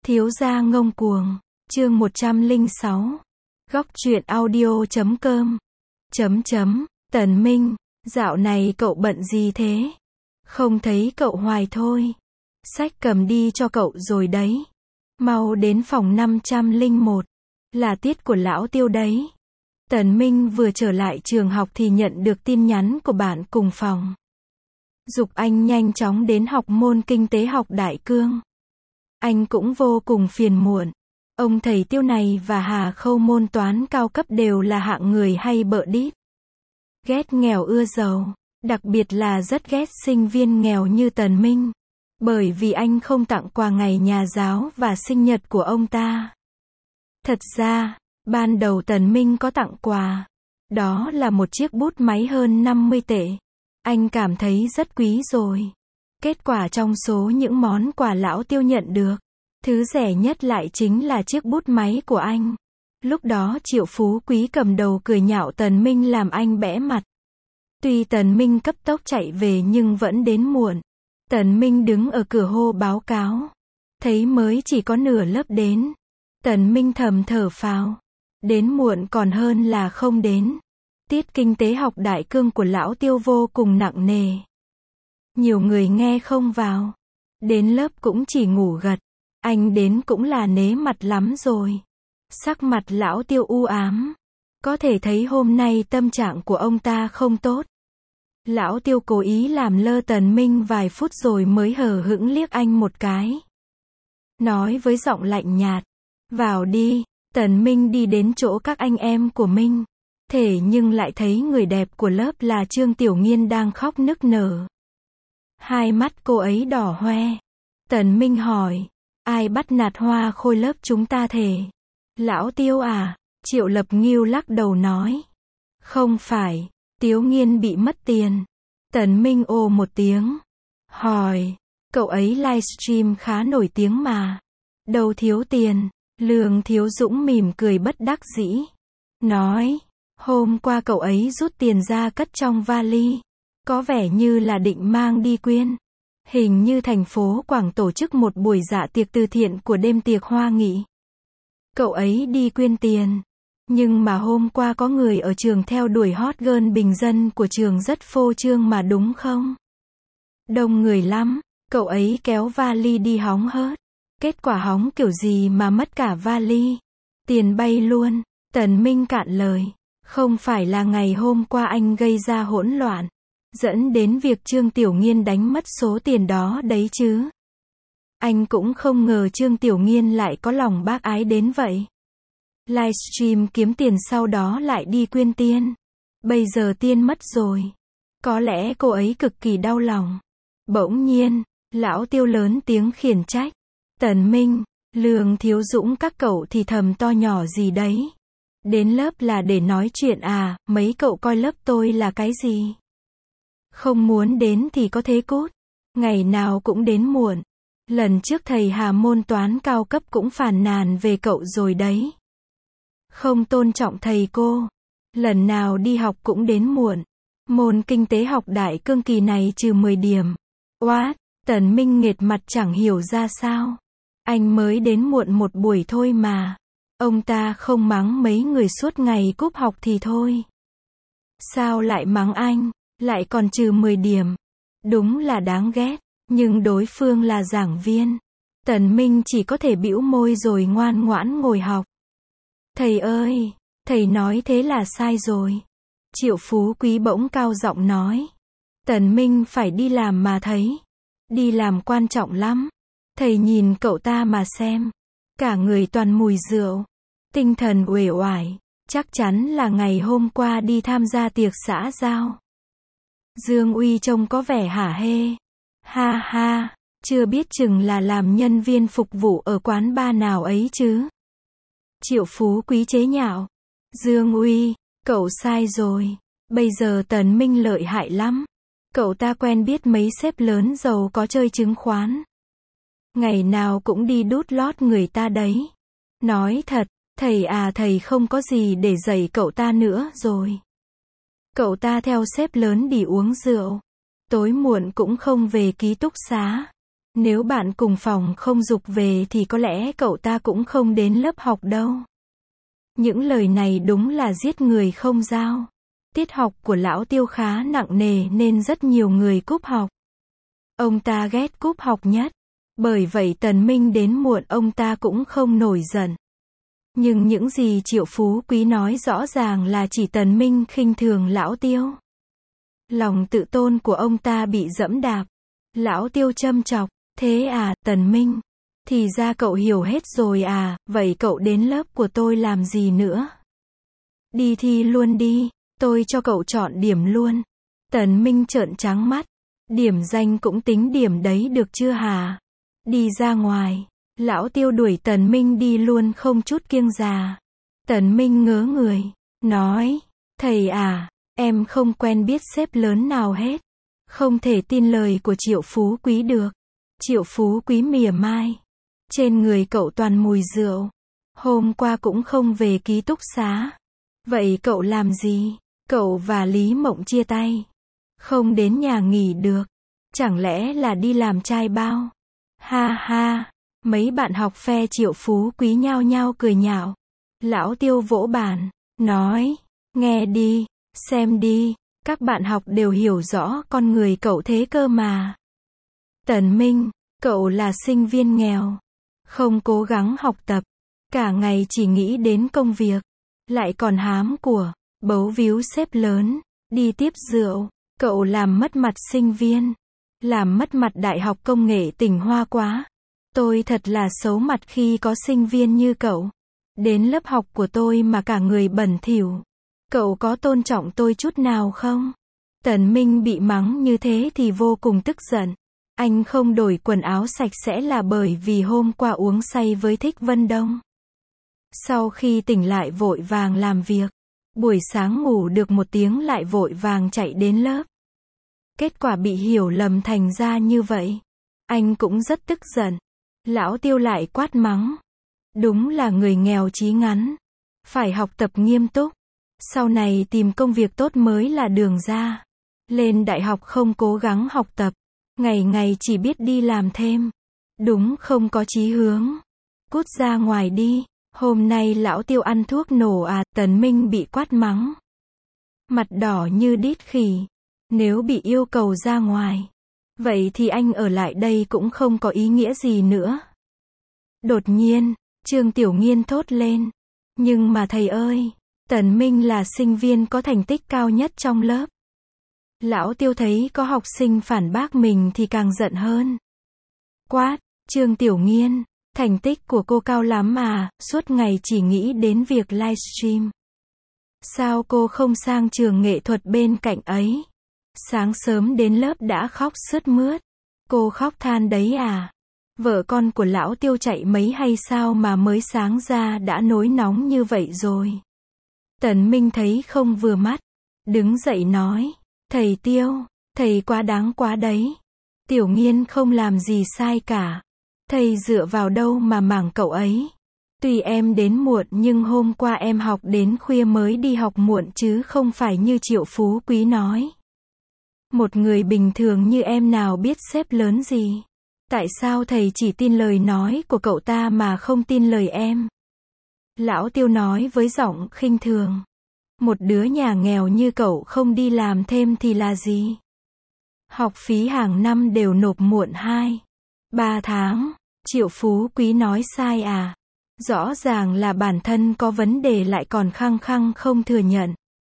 Thiếu gia ngông cuồng, chương 106. Góc truyện audio.com. Tần Minh, dạo này cậu bận gì thế? Không thấy cậu hoài thôi. Sách cầm đi cho cậu rồi đấy. Mau đến phòng 501. Là tiết của lão Tiêu đấy. Tần Minh vừa trở lại trường học thì nhận được tin nhắn của bạn cùng phòng. Giục anh nhanh chóng đến học môn kinh tế học đại cương. Anh cũng vô cùng phiền muộn. Ông thầy Tiêu này và Hà Khâu môn toán cao cấp đều là hạng người hay bợ đít. Ghét nghèo ưa giàu. Đặc biệt là rất ghét sinh viên nghèo như Tần Minh. Bởi vì anh không tặng quà ngày nhà giáo và sinh nhật của ông ta. Thật ra, ban đầu Tần Minh có tặng quà. Đó là một chiếc bút máy hơn 50 tệ. Anh cảm thấy rất quý rồi. Kết quả trong số những món quà lão Tiêu nhận được, thứ rẻ nhất lại chính là chiếc bút máy của anh. Lúc đó Triệu Phú Quý cầm đầu cười nhạo Tần Minh làm anh bẽ mặt. Tuy Tần Minh cấp tốc chạy về nhưng vẫn đến muộn. Tần Minh đứng ở cửa hô báo cáo. Thấy mới chỉ có nửa lớp đến. Tần Minh thầm thở phào. Đến muộn còn hơn là không đến. Tiết kinh tế học đại cương của lão Tiêu vô cùng nặng nề. Nhiều người nghe không vào. Đến lớp cũng chỉ ngủ gật. Anh đến cũng là nế mặt lắm rồi. Sắc mặt lão Tiêu u ám. Có thể thấy hôm nay tâm trạng của ông ta không tốt. Lão Tiêu cố ý làm lơ Tần Minh vài phút rồi mới hờ hững liếc anh một cái. Nói với giọng lạnh nhạt. Vào đi. Tần Minh đi đến chỗ các anh em của Minh. Thế nhưng lại thấy người đẹp của lớp là Trương Tiểu Nghiên đang khóc nức nở. Hai mắt cô ấy đỏ hoe. Tần Minh hỏi. Ai bắt nạt Hoa Khôi lớp chúng ta thế? Lão Tiêu à? Triệu Lập Ngưu lắc đầu nói. Không phải. Tiểu Nghiên bị mất tiền. Tần Minh ồ một tiếng. Hỏi. Cậu ấy livestream khá nổi tiếng mà. Đâu thiếu tiền. Lương Thiếu Dũng mỉm cười bất đắc dĩ. Nói. Hôm qua cậu ấy rút tiền ra cất trong vali. Có vẻ như là định mang đi quyên. Hình như thành phố Quảng tổ chức một buổi dạ tiệc từ thiện của đêm tiệc hoa nghị. Cậu ấy đi quyên tiền. Nhưng mà hôm qua có người ở trường theo đuổi hot girl bình dân của trường rất phô trương mà đúng không? Đông người lắm. Cậu ấy kéo vali đi hóng hớt. Kết quả hóng kiểu gì mà mất cả vali. Tiền bay luôn. Tần Minh cạn lời. Không phải là ngày hôm qua anh gây ra hỗn loạn. Dẫn đến việc Trương Tiểu Nghiên đánh mất số tiền đó đấy chứ. Anh cũng không ngờ Trương Tiểu Nghiên lại có lòng bác ái đến vậy. Livestream kiếm tiền sau đó lại đi quyên tiền. Bây giờ tiền mất rồi. Có lẽ cô ấy cực kỳ đau lòng. Bỗng nhiên, lão Tiêu lớn tiếng khiển trách. Tần Minh, Lương Thiếu Dũng các cậu thì thầm to nhỏ gì đấy. Đến lớp là để nói chuyện à, mấy cậu coi lớp tôi là cái gì? Không muốn đến thì có thế cút. Ngày nào cũng đến muộn. Lần trước thầy Hà môn toán cao cấp cũng phàn nàn về cậu rồi đấy. Không tôn trọng thầy cô. Lần nào đi học cũng đến muộn. Môn kinh tế học đại cương kỳ này trừ 10 điểm. What? Tần Minh nghệt mặt chẳng hiểu ra sao. Anh mới đến muộn một buổi thôi mà. Ông ta không mắng mấy người suốt ngày cúp học thì thôi. Sao lại mắng anh? Lại còn trừ 10 điểm. Đúng là đáng ghét. Nhưng đối phương là giảng viên. Tần Minh chỉ có thể bĩu môi rồi ngoan ngoãn ngồi học. Thầy ơi, thầy nói thế là sai rồi. Triệu Phú Quý bỗng cao giọng nói. Tần Minh phải đi làm mà thấy. Đi làm quan trọng lắm. Thầy nhìn cậu ta mà xem. Cả người toàn mùi rượu. Tinh thần uể oải. Chắc chắn là ngày hôm qua đi tham gia tiệc xã giao. Dương Uy trông có vẻ hả hê. Ha ha, chưa biết chừng là làm nhân viên phục vụ ở quán bar nào ấy chứ. Triệu Phú Quý chế nhạo. Dương Uy, cậu sai rồi. Bây giờ Tần Minh lợi hại lắm. Cậu ta quen biết mấy sếp lớn giàu có chơi chứng khoán. Ngày nào cũng đi đút lót người ta đấy. Nói thật, thầy à thầy không có gì để dạy cậu ta nữa rồi. Cậu ta theo sếp lớn đi uống rượu. Tối muộn cũng không về ký túc xá. Nếu bạn cùng phòng không giục về thì có lẽ cậu ta cũng không đến lớp học đâu. Những lời này đúng là giết người không dao. Tiết học của lão Tiêu khá nặng nề nên rất nhiều người cúp học. Ông ta ghét cúp học nhất. Bởi vậy Tần Minh đến muộn ông ta cũng không nổi giận. Nhưng những gì Triệu Phú Quý nói rõ ràng là chỉ Tần Minh khinh thường lão Tiêu. Lòng tự tôn của ông ta bị giẫm đạp. Lão Tiêu châm chọc, thế à, Tần Minh? Thì ra cậu hiểu hết rồi à, vậy cậu đến lớp của tôi làm gì nữa? Đi thi luôn đi, tôi cho cậu chọn điểm luôn. Tần Minh trợn trắng mắt. Điểm danh cũng tính điểm đấy được chưa hả? Đi ra ngoài. Lão Tiêu đuổi Tần Minh đi luôn không chút kiêng dè. Tần Minh ngớ người, nói, thầy à, em không quen biết sếp lớn nào hết. Không thể tin lời của Triệu Phú Quý được. Triệu Phú Quý mỉa mai. Trên người cậu toàn mùi rượu. Hôm qua cũng không về ký túc xá. Vậy cậu làm gì? Cậu và Lý Mộng chia tay. Không đến nhà nghỉ được. Chẳng lẽ là đi làm trai bao? Ha ha. Mấy bạn học phe Triệu Phú Quý nhao nhao cười nhạo. Lão Tiêu vỗ bàn, nói, nghe đi, xem đi, các bạn học đều hiểu rõ con người cậu thế cơ mà. Tần Minh, cậu là sinh viên nghèo, không cố gắng học tập, cả ngày chỉ nghĩ đến công việc, lại còn hám của, bấu víu sếp lớn, đi tiếp rượu, cậu làm mất mặt sinh viên, làm mất mặt Đại học Công nghệ tỉnh Hoa quá. Tôi thật là xấu mặt khi có sinh viên như cậu. Đến lớp học của tôi mà cả người bẩn thỉu. Cậu có tôn trọng tôi chút nào không? Tần Minh bị mắng như thế thì vô cùng tức giận. Anh không đổi quần áo sạch sẽ là bởi vì hôm qua uống say với Thích Vân Đông. Sau khi tỉnh lại vội vàng làm việc. Buổi sáng ngủ được 1 tiếng lại vội vàng chạy đến lớp. Kết quả bị hiểu lầm thành ra như vậy. Anh cũng rất tức giận. Lão Tiêu lại quát mắng. Đúng là người nghèo chí ngắn. Phải học tập nghiêm túc. Sau này tìm công việc tốt mới là đường ra. Lên đại học không cố gắng học tập. Ngày ngày chỉ biết đi làm thêm. Đúng không có chí hướng. Cút ra ngoài đi. Hôm nay lão Tiêu ăn thuốc nổ à, Tần Minh bị quát mắng. Mặt đỏ như đít khỉ. Nếu bị yêu cầu ra ngoài. Vậy thì anh ở lại đây cũng không có ý nghĩa gì nữa. Đột nhiên, Trương Tiểu Nghiên thốt lên. Nhưng mà thầy ơi, Tần Minh là sinh viên có thành tích cao nhất trong lớp. Lão Tiêu thấy có học sinh phản bác mình thì càng giận hơn. Quát, Trương Tiểu Nghiên, thành tích của cô cao lắm mà, suốt ngày chỉ nghĩ đến việc livestream. Sao cô không sang trường nghệ thuật bên cạnh ấy? Sáng sớm đến lớp đã khóc sướt mướt. Cô khóc than đấy à? Vợ con của lão Tiêu chạy mấy hay sao mà mới sáng ra đã nổi nóng như vậy rồi? Tần Minh thấy không vừa mắt. Đứng dậy nói. Thầy Tiêu, thầy quá đáng quá đấy. Tiểu Nghiên không làm gì sai cả. Thầy dựa vào đâu mà mảng cậu ấy? Tuy em đến muộn nhưng hôm qua em học đến khuya mới đi học muộn chứ không phải như Triệu Phú Quý nói. Một người bình thường như em nào biết sếp lớn gì? Tại sao thầy chỉ tin lời nói của cậu ta mà không tin lời em? Lão Tiêu nói với giọng khinh thường. Một đứa nhà nghèo như cậu không đi làm thêm thì là gì? Học phí hàng năm đều nộp muộn 2-3 tháng. Triệu Phú Quý nói sai à? Rõ ràng là bản thân có vấn đề lại còn khăng khăng không thừa nhận.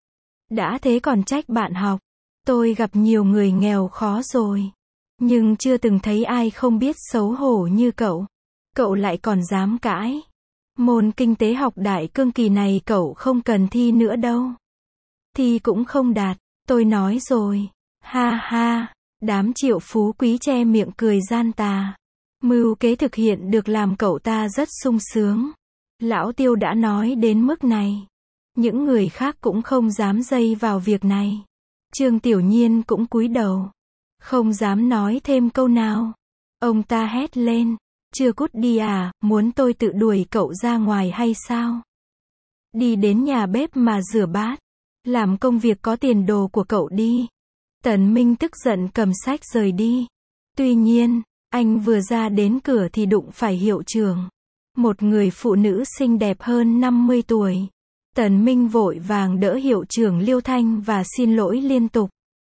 Đã thế còn trách bạn học. Tôi gặp nhiều người nghèo khó rồi. Nhưng chưa từng thấy ai không biết xấu hổ như cậu. Cậu lại còn dám cãi. Môn kinh tế học đại cương kỳ này cậu không cần thi nữa đâu. Thi cũng không đạt, tôi nói rồi. Ha ha, đám Triệu Phú Quý che miệng cười gian tà. Mưu kế thực hiện được làm cậu ta rất sung sướng. Lão Tiêu đã nói đến mức này. Những người khác cũng không dám dây vào việc này. Trương Tiểu Nhiên cũng cúi đầu. Không dám nói thêm câu nào. Ông ta hét lên. Chưa cút đi à, muốn tôi tự đuổi cậu ra ngoài hay sao? Đi đến nhà bếp mà rửa bát. Làm công việc có tiền đồ của cậu đi. Tần Minh tức giận cầm sách rời đi. Tuy nhiên, Anh vừa ra đến cửa thì đụng phải hiệu trưởng. Một người phụ nữ xinh đẹp hơn 50 tuổi. Tần Minh vội vàng đỡ hiệu trưởng Liêu Thanh và xin lỗi liên tục.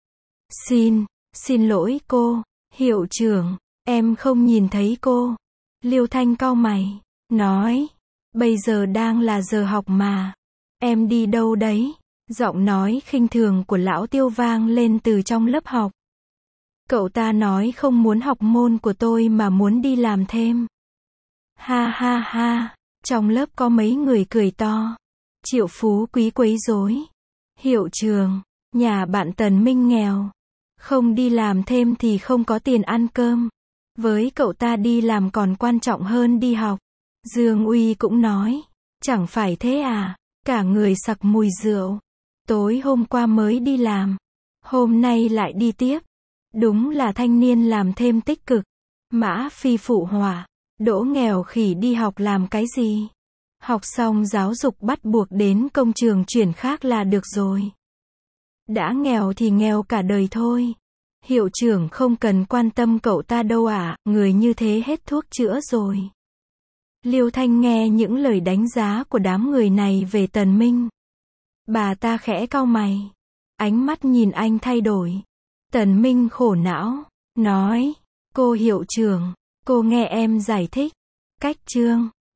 Xin lỗi cô, hiệu trưởng, em không nhìn thấy cô. Liêu Thanh cau mày, nói, bây giờ đang là giờ học mà. Em đi đâu đấy? Giọng nói khinh thường của lão Tiêu vang lên từ trong lớp học. Cậu ta nói không muốn học môn của tôi mà muốn đi làm thêm. Ha ha ha, trong lớp có mấy người cười to. Triệu Phú Quý quấy rối. Hiệu trưởng, nhà bạn Tần Minh nghèo. Không đi làm thêm thì không có tiền ăn cơm. Với cậu ta đi làm còn quan trọng hơn đi học. Dương Uy cũng nói, chẳng phải thế à, cả người sặc mùi rượu. Tối hôm qua mới đi làm, hôm nay lại đi tiếp. Đúng là thanh niên làm thêm tích cực. Mã Phi phụ họa, đỗ nghèo khỉ đi học làm cái gì? Học xong giáo dục bắt buộc đến công trường chuyển khác là được rồi. Đã nghèo thì nghèo cả đời thôi. Hiệu trưởng không cần quan tâm cậu ta đâu ạ, người như thế hết thuốc chữa rồi. Liêu Thanh nghe những lời đánh giá của đám người này về Tần Minh. Bà ta khẽ cau mày. Ánh mắt nhìn anh thay đổi. Tần Minh khổ não, nói, cô hiệu trưởng, cô nghe em giải thích. Cách chương